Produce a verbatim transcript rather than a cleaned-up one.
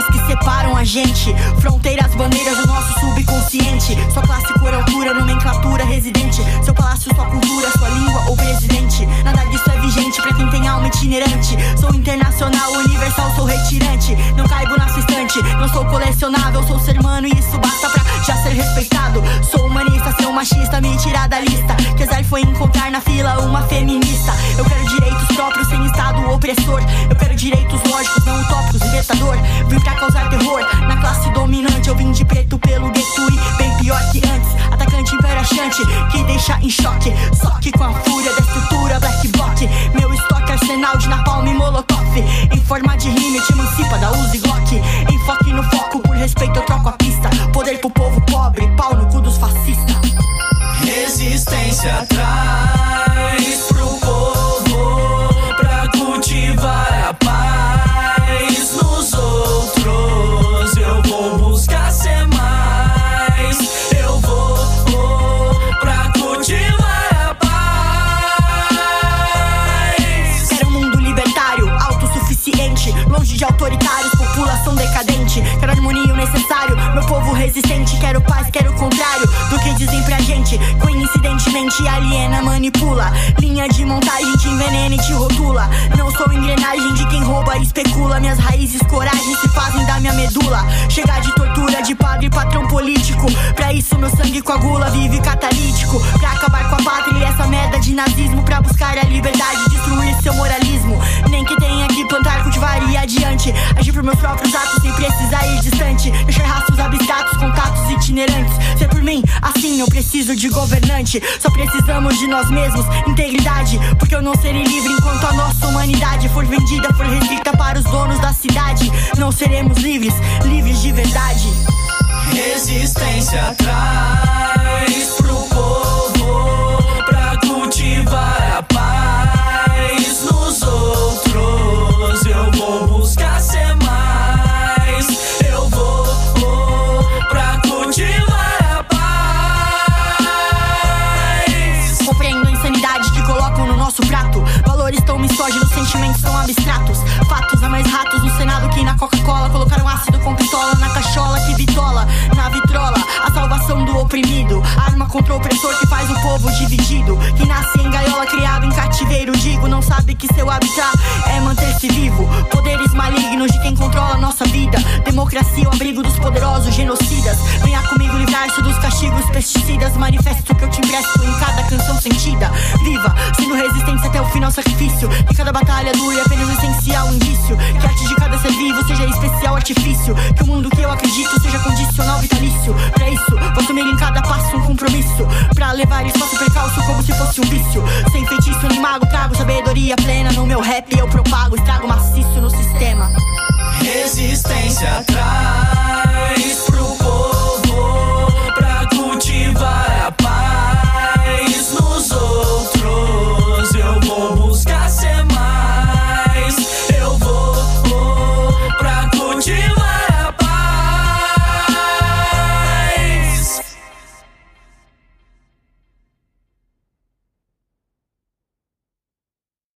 fronteiras que separam a gente, fronteiras, bandeiras do nosso subconsciente. Sua classe, cor, altura, nomenclatura, residente, seu palácio, sua cultura, sua língua ou presidente. Nada disso é vigente pra quem tem alma itinerante. Sou internacional, universal, sou retirante. Não caibo na sua estante, não sou colecionável. Sou ser humano e isso basta pra já ser respeitado. Sou humanista, sou machista, me tirar da lista. Que azar foi encontrar na fila uma feminista. Eu quero direitos próprios sem estado opressor. Eu quero direitos lógicos, não utópicos, libertador. Vim pra causar terror na classe dominante. Eu vim de preto pelo gueto e bem pior que antes. Atacante imperaxante que deixa em choque. Só que com a fúria da estrutura black bloc. Meu estoque arsenal de napalm e molotov. Em forma de rime te emancipa da Uzi Glock. Enfoque no foco, por respeito eu troco a pista. Poder pro povo pobre, pau no cu dos fascistas. Resistência traz pro povo pra cultivar a paz nos outros. Eu vou buscar ser mais. Eu vou oh, pra cultivar a paz. Quero um mundo libertário, autossuficiente, longe de autoritários, população decadente. Quero harmonia o necessário, meu povo resistente. Quero paz, quero o contrário do que dizem pra gente. Coincidentemente aliena, manipula. Linha de montagem te envenena e te rotula. Não sou engrenagem de quem rouba e especula. Minhas raízes, coragem se fazem da minha medula. Chegar de tortura de padre patrão político. Pra isso meu sangue coagula, vive catalítico. Pra acabar com a pátria e essa merda de nazismo. Pra buscar a liberdade, destruir seu moralismo. Nem que tenha que plantar, cultivar e adiante. Agir por meus próprios atos sem precisar ir distante. Deixar rastros abstratos, contatos itinerantes. Ser por mim, assim não preciso de governante. Só precisamos de nós mesmos, integridade. Porque eu não serei livre enquanto a nossa humanidade for vendida, for restrita para os donos da cidade. Não seremos livres, livres de verdade. Resistência traz pro povo pra cultivar a paz nos outros. Eu vou buscar ser mais. Eu vou oh, pra cultivar a paz. Compreendo a insanidade que colocam no nosso prato. Valores tão misóginos, sentimentos tão abstratos. Fatos a mais ratos no Senado que na Coca-Cola. Colocaram ácido com pistola na cachola que bitola na vitrola. A salvação do oprimido, arma contra o opressor que faz o povo dividido. Que nasce em gaiola, criado em cativeiro. Digo, não sabe que seu habitat é manter-se vivo. Poderes malignos de quem controla a nossa vida. Democracia, o abrigo dos poderosos genocidas. Venha comigo livrar-se dos castigos pesticidas. Manifesto que eu te empresto em cada canção sentida. Viva, sendo resistência até o final, sacrifício. Que cada batalha dure apenas um essencial indício. Que a arte de cada ser vivo seja especial artifício. Que o mundo que eu acredito seja condicional vitalício. Pra isso, vou assumir em cada passo um compromisso. Pra levar espaço percalço como se fosse um vício. Sem feitiço nem mago, trago sabedoria plena. No meu rap eu propago, estrago maciço no sistema. Resistência